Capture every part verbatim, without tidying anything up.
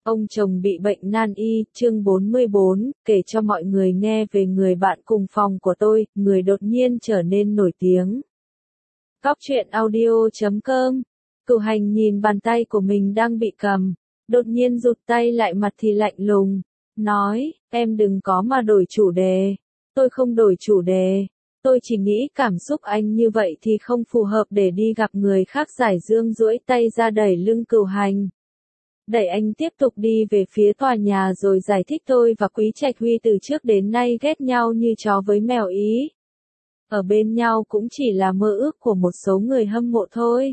Ông chồng bị bệnh nan y, chương bốn mươi bốn, kể cho mọi người nghe về người bạn cùng phòng của tôi, người đột nhiên trở nên nổi tiếng. Góc truyện audio chấm com. Cửu Hành nhìn bàn tay của mình đang bị cầm, đột nhiên rụt tay lại, mặt thì lạnh lùng, nói, em đừng có mà đổi chủ đề. Tôi không đổi chủ đề. Tôi chỉ nghĩ cảm xúc anh như vậy thì không phù hợp để đi gặp người khác. Giải Dương duỗi tay ra đẩy lưng Cửu Hành. Đẩy anh tiếp tục đi về phía tòa nhà rồi giải thích tôi và Quý Trạch Huy từ trước đến nay ghét nhau như chó với mèo ý. Ở bên nhau cũng chỉ là mơ ước của một số người hâm mộ thôi.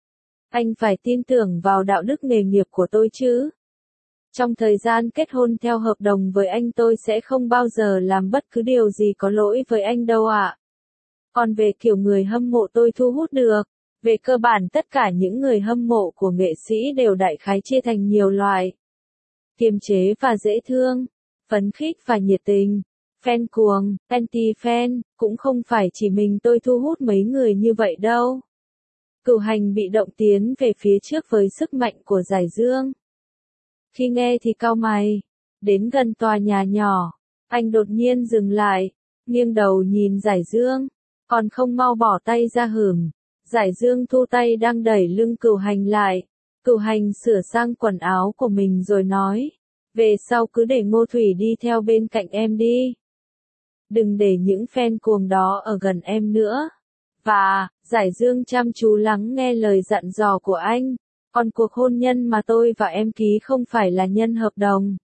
Anh phải tin tưởng vào đạo đức nghề nghiệp của tôi chứ. Trong thời gian kết hôn theo hợp đồng với anh, tôi sẽ không bao giờ làm bất cứ điều gì có lỗi với anh đâu ạ. Còn về kiểu người hâm mộ tôi thu hút được, về cơ bản tất cả những người hâm mộ của nghệ sĩ đều đại khái chia thành nhiều loại. Kiềm chế và dễ thương, phấn khích và nhiệt tình, fan cuồng, anti-fan, cũng không phải chỉ mình tôi thu hút mấy người như vậy đâu. Cửu Hành bị động tiến về phía trước với sức mạnh của Giải Dương. Khi nghe thì cau mày, đến gần tòa nhà nhỏ, anh đột nhiên dừng lại, nghiêng đầu nhìn Giải Dương, còn không mau bỏ tay ra hửm. Giải Dương thu tay đang đẩy lưng Cửu Hành lại. Cửu Hành sửa sang quần áo của mình rồi nói, về sau cứ để Ngô Thủy đi theo bên cạnh em đi. Đừng để những fan cuồng đó ở gần em nữa. Và, Giải Dương chăm chú lắng nghe lời dặn dò của anh, còn cuộc hôn nhân mà tôi và em ký không phải là nhân hợp đồng,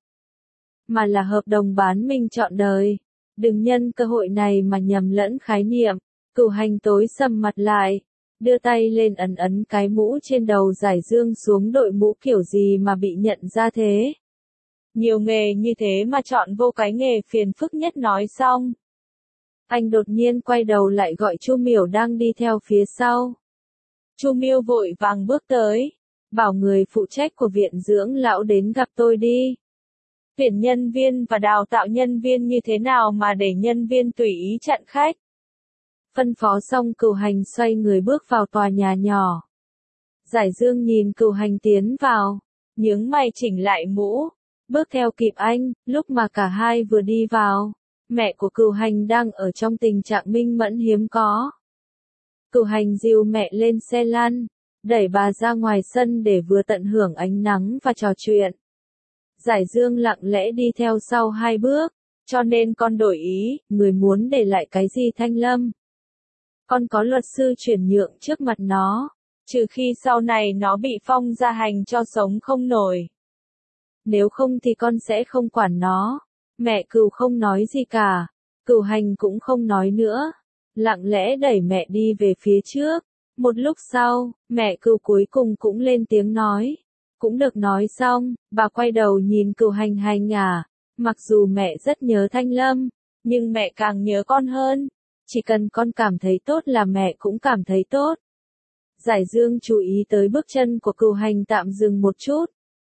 mà là hợp đồng bán mình trọn đời. Đừng nhân cơ hội này mà nhầm lẫn khái niệm. Cửu Hành tối sầm mặt lại, đưa tay lên ấn ấn cái mũ trên đầu Giải Dương xuống. Đội mũ kiểu gì mà bị nhận ra thế? Nhiều nghề như thế mà chọn vô cái nghề phiền phức nhất. Nói xong, anh đột nhiên quay đầu lại gọi Chu Miểu đang đi theo phía sau. Chu Miểu vội vàng bước tới, bảo người phụ trách của viện dưỡng lão đến gặp tôi đi. Tuyển nhân viên và đào tạo nhân viên như thế nào mà để nhân viên tùy ý chặn khách? Phân phó xong, Cửu Hành xoay người bước vào tòa nhà nhỏ. Giải Dương nhìn Cửu Hành tiến vào, nhướng mày chỉnh lại mũ, bước theo kịp anh. Lúc mà cả hai vừa đi vào, mẹ của Cửu Hành đang ở trong tình trạng minh mẫn hiếm có. Cửu Hành dìu mẹ lên xe lăn, đẩy bà ra ngoài sân để vừa tận hưởng ánh nắng và trò chuyện. Giải Dương lặng lẽ đi theo sau hai bước, cho nên con đổi ý, người muốn để lại cái gì Thanh Lâm? Con có luật sư chuyển nhượng trước mặt nó, trừ khi sau này nó bị phong gia hành cho sống không nổi. Nếu không thì con sẽ không quản nó. Mẹ Cửu không nói gì cả, Cửu Hành cũng không nói nữa, lặng lẽ đẩy mẹ đi về phía trước. Một lúc sau, mẹ Cửu cuối cùng cũng lên tiếng nói. Cũng được. Nói xong, bà quay đầu nhìn Cửu Hành Hành à, mặc dù mẹ rất nhớ Thanh Lâm, nhưng mẹ càng nhớ con hơn. Chỉ cần con cảm thấy tốt là mẹ cũng cảm thấy tốt. Giải Dương chú ý tới bước chân của Cửu Hành tạm dừng một chút.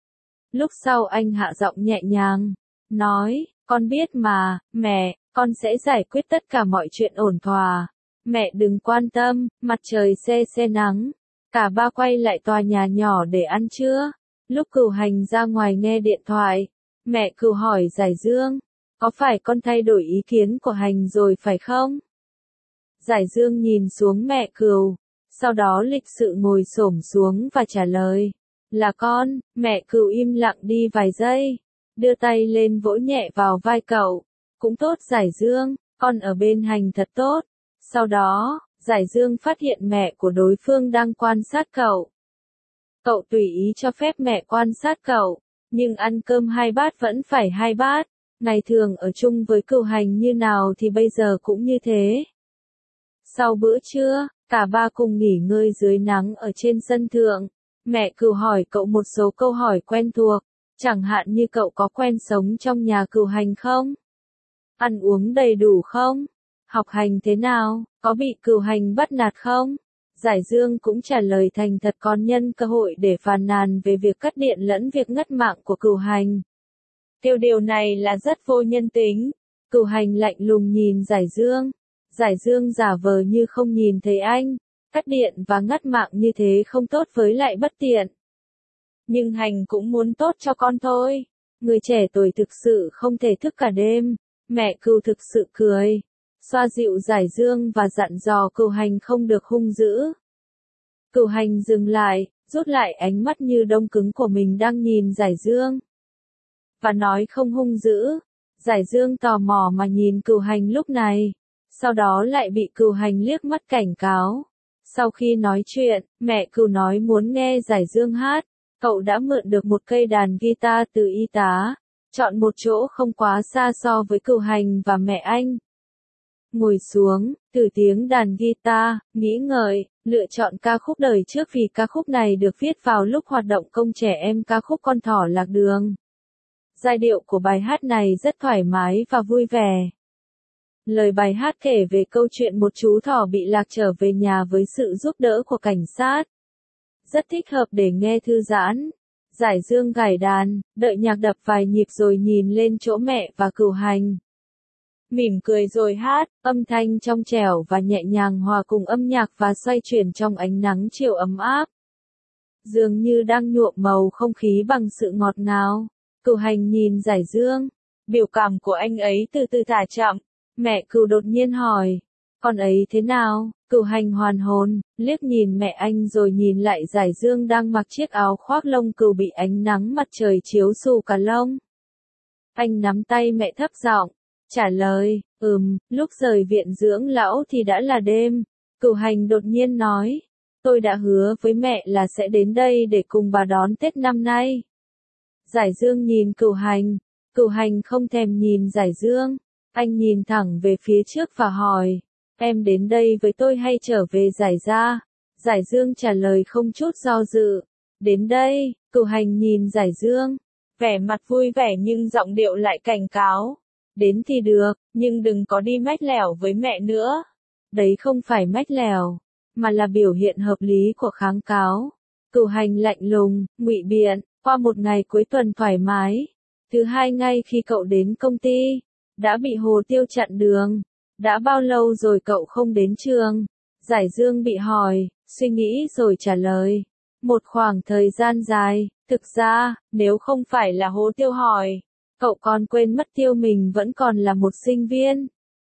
Lúc sau anh hạ giọng nhẹ nhàng, nói, con biết mà, mẹ, con sẽ giải quyết tất cả mọi chuyện ổn thỏa. Mẹ đừng quan tâm. Mặt trời se se nắng, cả ba quay lại tòa nhà nhỏ để ăn trưa. Lúc Cửu Hành ra ngoài nghe điện thoại, mẹ Cửu hỏi Giải Dương, có phải con thay đổi ý kiến của Hành rồi phải không? Giải Dương nhìn xuống mẹ Cửu, sau đó lịch sự ngồi xổm xuống và trả lời, là con. Mẹ Cửu im lặng đi vài giây, đưa tay lên vỗ nhẹ vào vai cậu. Cũng tốt Giải Dương, con ở bên Hành thật tốt. Sau đó, Giải Dương phát hiện mẹ của đối phương đang quan sát cậu. Cậu tùy ý cho phép mẹ quan sát cậu, nhưng ăn cơm hai bát vẫn phải hai bát. Ngày thường ở chung với Cửu Hành như nào thì bây giờ cũng như thế. Sau bữa trưa, cả ba cùng nghỉ ngơi dưới nắng ở trên sân thượng. Mẹ Cửu hỏi cậu một số câu hỏi quen thuộc, chẳng hạn như cậu có quen sống trong nhà Cửu Hành không? Ăn uống đầy đủ không? Học hành thế nào? Có bị Cửu Hành bắt nạt không? Giải Dương cũng trả lời thành thật, còn nhân cơ hội để phàn nàn về việc cắt điện lẫn việc ngắt mạng của Cửu Hành. Kêu điều này là rất vô nhân tính. Cửu Hành lạnh lùng nhìn Giải Dương. Giải Dương giả vờ như không nhìn thấy anh. Cắt điện và ngắt mạng như thế không tốt với lại bất tiện. nhưng hành cũng muốn tốt cho con thôi. Người trẻ tuổi thực sự không thể thức cả đêm. Mẹ Cừu thực sự cười, xoa dịu Giải Dương và dặn dò Cừu Hành không được hung dữ. Cừu Hành dừng lại, rút lại ánh mắt như đông cứng của mình đang nhìn Giải Dương. Và nói không hung dữ. Giải Dương tò mò mà nhìn Cừu Hành lúc này. Sau đó lại bị Cừu Hành liếc mắt cảnh cáo. Sau khi nói chuyện, mẹ Cừu nói muốn nghe Giải Dương hát. Cậu đã mượn được một cây đàn guitar từ y tá. Chọn một chỗ không quá xa so với Cừu Hành và mẹ anh. Ngồi xuống, từ tiếng đàn guitar, nghĩ ngợi, lựa chọn ca khúc đời trước vì ca khúc này được viết vào lúc hoạt động công trẻ em ca khúc Con thỏ lạc đường. Giai điệu của bài hát này rất thoải mái và vui vẻ. Lời bài hát kể về câu chuyện một chú thỏ bị lạc trở về nhà với sự giúp đỡ của cảnh sát. Rất thích hợp để nghe thư giãn. Giải Dương gảy đàn, đợi nhạc đập vài nhịp rồi nhìn lên chỗ mẹ và Cừu Hành. Mỉm cười rồi hát, âm thanh trong trẻo và nhẹ nhàng hòa cùng âm nhạc và xoay chuyển trong ánh nắng chiều ấm áp. Dường như đang nhuộm màu không khí bằng sự ngọt ngào. Cừu Hành nhìn Giải Dương. Biểu cảm của anh ấy từ từ thả chậm. Mẹ Cừu đột nhiên hỏi. Con ấy thế nào? Cừu Hành hoàn hồn, liếc nhìn mẹ anh rồi nhìn lại Giải Dương đang mặc chiếc áo khoác lông cừu bị ánh nắng mặt trời chiếu xù cả lông. Anh nắm tay mẹ thấp giọng, trả lời, ừm, lúc rời viện dưỡng lão thì đã là đêm. Cừu Hành đột nhiên nói, tôi đã hứa với mẹ là sẽ đến đây để cùng bà đón Tết năm nay. Giải Dương nhìn Cừu Hành, Cừu Hành không thèm nhìn Giải Dương, anh nhìn thẳng về phía trước và hỏi, em đến đây với tôi hay trở về Giải gia? Giải Dương trả lời không chút do dự, đến đây. Cừu Hành nhìn Giải Dương, vẻ mặt vui vẻ nhưng giọng điệu lại cảnh cáo. Đến thì được, nhưng đừng có đi mách lẻo với mẹ nữa. Đấy không phải mách lẻo, mà là biểu hiện hợp lý của kháng cáo. Cừu Hành lạnh lùng, ngụy biện, qua một ngày cuối tuần thoải mái. Thứ hai ngay khi cậu đến công ty, đã bị Hồ Tiêu chặn đường. Đã bao lâu rồi cậu không đến trường? Giải Dương bị hỏi, suy nghĩ rồi trả lời. Một khoảng thời gian dài, thực ra, nếu không phải là Hồ Tiêu hỏi, cậu còn quên mất Tiêu mình vẫn còn là một sinh viên.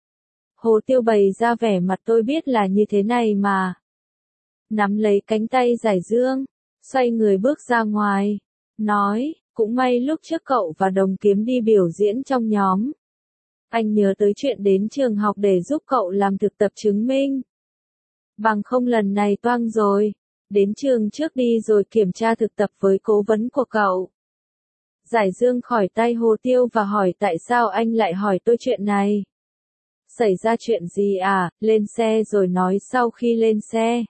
Hồ Tiêu bày ra vẻ mặt tôi biết là như thế này mà. Nắm lấy cánh tay Giải Dương, xoay người bước ra ngoài, nói, cũng may lúc trước cậu và Đồng Kiếm đi biểu diễn trong nhóm. Anh nhớ tới chuyện đến trường học để giúp cậu làm thực tập chứng minh. Bằng không lần này toang rồi. Đến trường trước đi rồi kiểm tra thực tập với cố vấn của cậu. Giải Dương khỏi tay Hồ Tiêu và hỏi tại sao anh lại hỏi tôi chuyện này. Xảy ra chuyện gì à, lên xe rồi nói sau khi lên xe.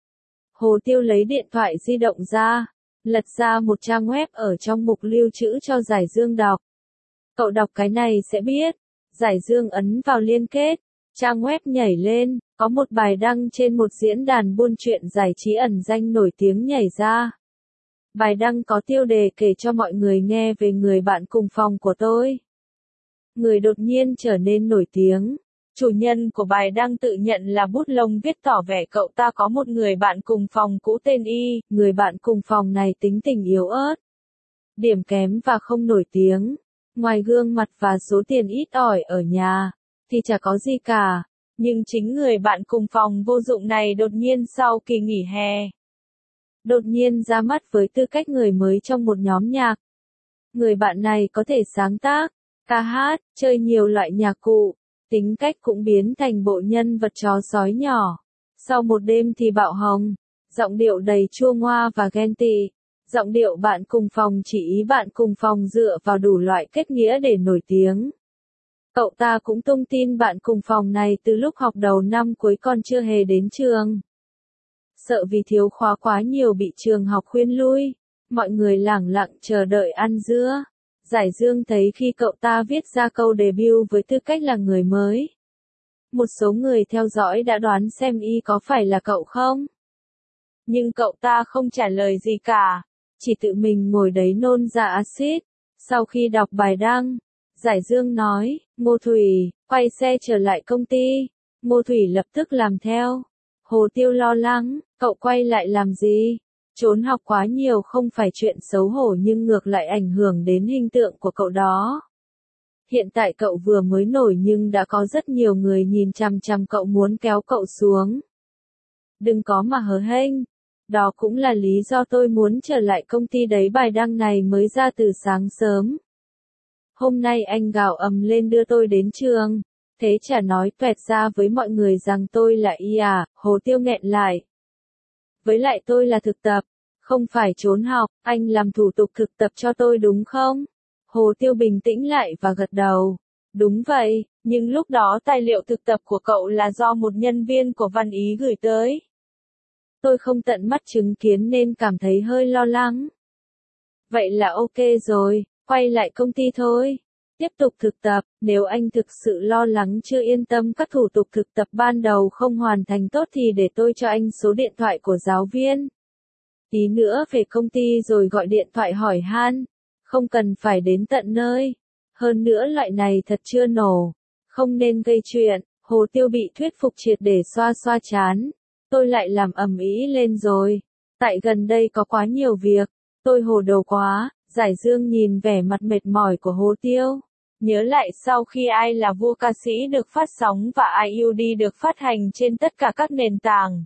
Hồ Tiêu lấy điện thoại di động ra, lật ra một trang web ở trong mục lưu trữ cho Giải Dương đọc. Cậu đọc cái này sẽ biết. Giải Dương ấn vào liên kết, trang web nhảy lên, có một bài đăng trên một diễn đàn buôn chuyện giải trí ẩn danh nổi tiếng nhảy ra. Bài đăng có tiêu đề kể cho mọi người nghe về người bạn cùng phòng của tôi. Người đột nhiên trở nên nổi tiếng. Chủ nhân của bài đăng tự nhận là bút lông viết tỏ vẻ cậu ta có một người bạn cùng phòng cũ tên Y, người bạn cùng phòng này tính tình yếu ớt, điểm kém và không nổi tiếng. Ngoài gương mặt và số tiền ít ỏi ở nhà, thì chả có gì cả. Nhưng chính người bạn cùng phòng vô dụng này đột nhiên sau kỳ nghỉ hè, đột nhiên ra mắt với tư cách người mới trong một nhóm nhạc. Người bạn này có thể sáng tác, ca hát, chơi nhiều loại nhạc cụ, tính cách cũng biến thành bộ nhân vật chó sói nhỏ. Sau một đêm thì bạo hồng, giọng điệu đầy chua ngoa và ghen tị. Giọng điệu bạn cùng phòng chỉ ý bạn cùng phòng dựa vào đủ loại kết nghĩa để nổi tiếng. Cậu ta cũng tung tin bạn cùng phòng này từ lúc học đầu năm cuối còn chưa hề đến trường. Sợ vì thiếu khóa quá nhiều bị trường học khuyên lui, mọi người lẳng lặng chờ đợi ăn dưa. Giải Dương thấy khi cậu ta viết ra câu debut với tư cách là người mới. Một số người theo dõi đã đoán xem Y có phải là cậu không? Nhưng cậu ta không trả lời gì cả, chỉ tự mình ngồi đấy nôn ra axit. Sau khi đọc bài đăng, Giải Dương nói, Ngô Thủy, quay xe trở lại công ty. Ngô Thủy lập tức làm theo. Hồ Tiêu lo lắng, cậu quay lại làm gì? Trốn học quá nhiều không phải chuyện xấu hổ nhưng ngược lại ảnh hưởng đến hình tượng của cậu đó. Hiện tại cậu vừa mới nổi nhưng đã có rất nhiều người nhìn chằm chằm cậu muốn kéo cậu xuống. Đừng có mà hớ hênh. Đó cũng là lý do tôi muốn trở lại công ty đấy, bài đăng này mới ra từ sáng sớm. Hôm nay anh gào ầm lên đưa tôi đến trường. Thế chả nói toẹt ra với mọi người rằng tôi là y à, Hồ Tiêu nghẹn lại. Với lại tôi là thực tập, không phải trốn học, anh làm thủ tục thực tập cho tôi đúng không? Hồ Tiêu bình tĩnh lại và gật đầu. Đúng vậy, nhưng lúc đó tài liệu thực tập của cậu là do một nhân viên của Văn Ý gửi tới. Tôi không tận mắt chứng kiến nên cảm thấy hơi lo lắng. Vậy là ok rồi, quay lại công ty thôi. Tiếp tục thực tập, nếu anh thực sự lo lắng chưa yên tâm các thủ tục thực tập ban đầu không hoàn thành tốt thì để tôi cho anh số điện thoại của giáo viên. Tí nữa về công ty rồi gọi điện thoại hỏi han. Không cần phải đến tận nơi. Hơn nữa loại này thật chưa nổ. Không nên gây chuyện. Hồ Tiêu bị thuyết phục triệt để xoa xoa chán. Tôi lại làm ầm ĩ lên rồi. Tại gần đây có quá nhiều việc. Tôi hồ đồ quá. Giải Dương nhìn vẻ mặt mệt mỏi của Hồ Tiêu. Nhớ lại sau khi Ai là vua ca sĩ được phát sóng và I U D được phát hành trên tất cả các nền tảng.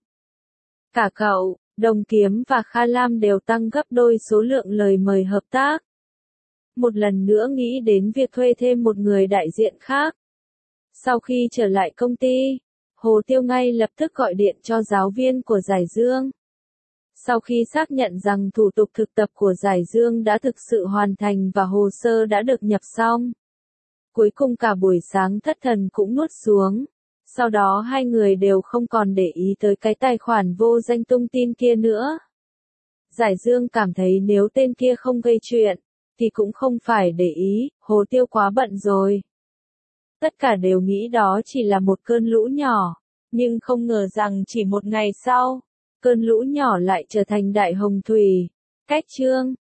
Cả cậu, Đồng Kiếm và Kha Lam đều tăng gấp đôi số lượng lời mời hợp tác. Một lần nữa nghĩ đến việc thuê thêm một người đại diện khác. Sau khi trở lại công ty, Hồ Tiêu ngay lập tức gọi điện cho giáo viên của Giải Dương. Sau khi xác nhận rằng thủ tục thực tập của Giải Dương đã thực sự hoàn thành và hồ sơ đã được nhập xong. Cuối cùng cả buổi sáng thất thần cũng nuốt xuống. Sau đó hai người đều không còn để ý tới cái tài khoản vô danh tung tin kia nữa. Giải Dương cảm thấy nếu tên kia không gây chuyện, thì cũng không phải để ý, Hồ Tiêu quá bận rồi. Tất cả đều nghĩ đó chỉ là một cơn lũ nhỏ, nhưng không ngờ rằng chỉ một ngày sau, cơn lũ nhỏ lại trở thành đại hồng thủy. Cách chương